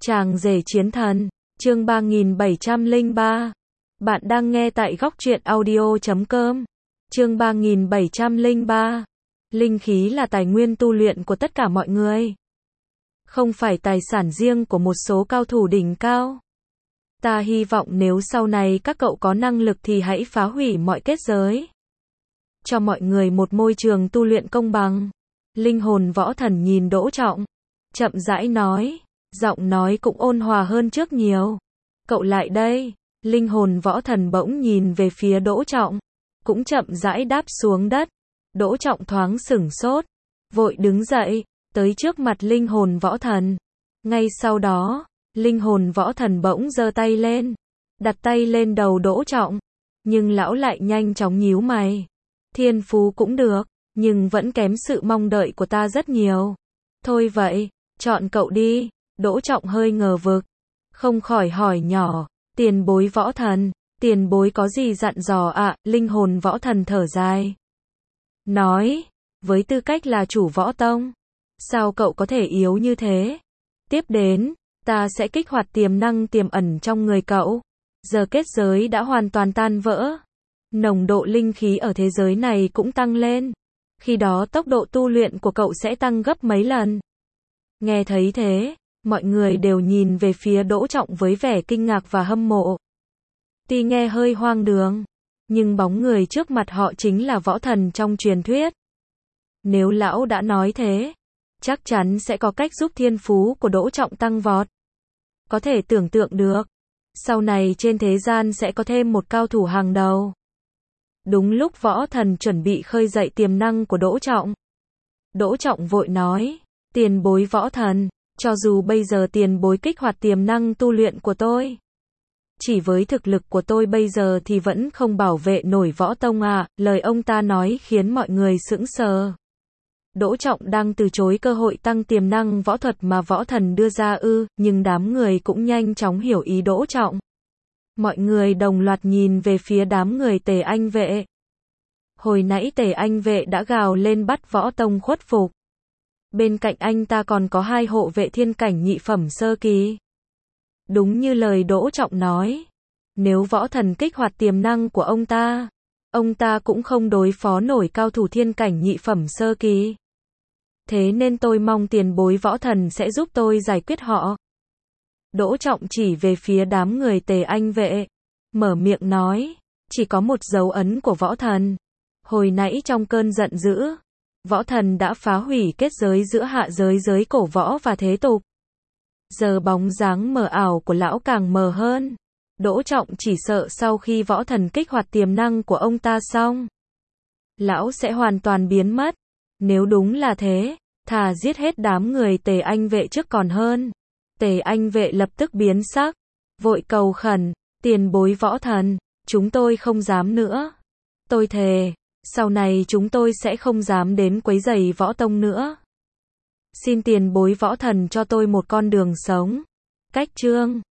Chàng rể chiến thần, chương 3703. Bạn đang nghe tại góc truyện audio.com. Chương 3703. Linh khí là tài nguyên tu luyện của tất cả mọi người. Không phải tài sản riêng của một số cao thủ đỉnh cao. Ta hy vọng nếu sau này các cậu có năng lực thì hãy phá hủy mọi kết giới. Cho mọi người một môi trường tu luyện công bằng. Linh hồn võ thần nhìn Đỗ Trọng, chậm rãi nói, giọng nói cũng ôn hòa hơn trước nhiều. Cậu lại đây. Linh hồn võ thần bỗng nhìn về phía Đỗ Trọng, cũng chậm rãi đáp xuống đất. Đỗ Trọng thoáng sửng sốt, vội đứng dậy, tới trước mặt linh hồn võ thần. Ngay sau đó, linh hồn võ thần bỗng giơ tay lên, đặt tay lên đầu Đỗ Trọng, nhưng lão lại nhanh chóng nhíu mày. Thiên phú cũng được, nhưng vẫn kém sự mong đợi của ta rất nhiều. Thôi vậy, chọn cậu đi. Đỗ Trọng hơi ngờ vực, không khỏi hỏi nhỏ, tiền bối võ thần, tiền bối có gì dặn dò ạ? Linh hồn võ thần thở dài, nói, với tư cách là chủ võ tông, sao cậu có thể yếu như thế? Tiếp đến, ta sẽ kích hoạt tiềm năng tiềm ẩn trong người cậu. Giờ kết giới đã hoàn toàn tan vỡ, nồng độ linh khí ở thế giới này cũng tăng lên. Khi đó tốc độ tu luyện của cậu sẽ tăng gấp mấy lần. Nghe thấy thế, mọi người đều nhìn về phía Đỗ Trọng với vẻ kinh ngạc và hâm mộ. Tuy nghe hơi hoang đường, nhưng bóng người trước mặt họ chính là võ thần trong truyền thuyết. Nếu lão đã nói thế, chắc chắn sẽ có cách giúp thiên phú của Đỗ Trọng tăng vọt. Có thể tưởng tượng được, sau này trên thế gian sẽ có thêm một cao thủ hàng đầu. Đúng lúc võ thần chuẩn bị khơi dậy tiềm năng của Đỗ Trọng, Đỗ Trọng vội nói, tiền bối võ thần, cho dù bây giờ tiền bối kích hoạt tiềm năng tu luyện của tôi, chỉ với thực lực của tôi bây giờ thì vẫn không bảo vệ nổi võ tông à. Lời ông ta nói khiến mọi người sững sờ. Đỗ Trọng đang từ chối cơ hội tăng tiềm năng võ thuật mà võ thần đưa ra ư? Nhưng đám người cũng nhanh chóng hiểu ý Đỗ Trọng. Mọi người đồng loạt nhìn về phía đám người Tề Anh Vệ. Hồi nãy Tề Anh Vệ đã gào lên bắt võ tông khuất phục. Bên cạnh anh ta còn có 2 hộ vệ thiên cảnh nhị phẩm sơ kỳ. Đúng như lời Đỗ Trọng nói, nếu võ thần kích hoạt tiềm năng của ông ta cũng không đối phó nổi cao thủ thiên cảnh nhị phẩm sơ kỳ. Thế nên tôi mong tiền bối võ thần sẽ giúp tôi giải quyết họ. Đỗ Trọng chỉ về phía đám người Tề Anh Vệ, mở miệng nói, chỉ có một dấu ấn của võ thần. Hồi nãy trong cơn giận dữ, võ thần đã phá hủy kết giới giữa hạ giới giới cổ võ và thế tục. Giờ bóng dáng mờ ảo của lão càng mờ hơn. Đỗ Trọng chỉ sợ sau khi võ thần kích hoạt tiềm năng của ông ta xong, lão sẽ hoàn toàn biến mất. Nếu đúng là thế, thà giết hết đám người Tề Anh Vệ trước còn hơn. Tề Anh Vệ lập tức biến sắc, vội cầu khẩn, tiền bối võ thần, chúng tôi không dám nữa. Tôi thề, sau này chúng tôi sẽ không dám đến quấy rầy võ tông nữa. Xin tiền bối võ thần cho tôi một con đường sống. Cách chương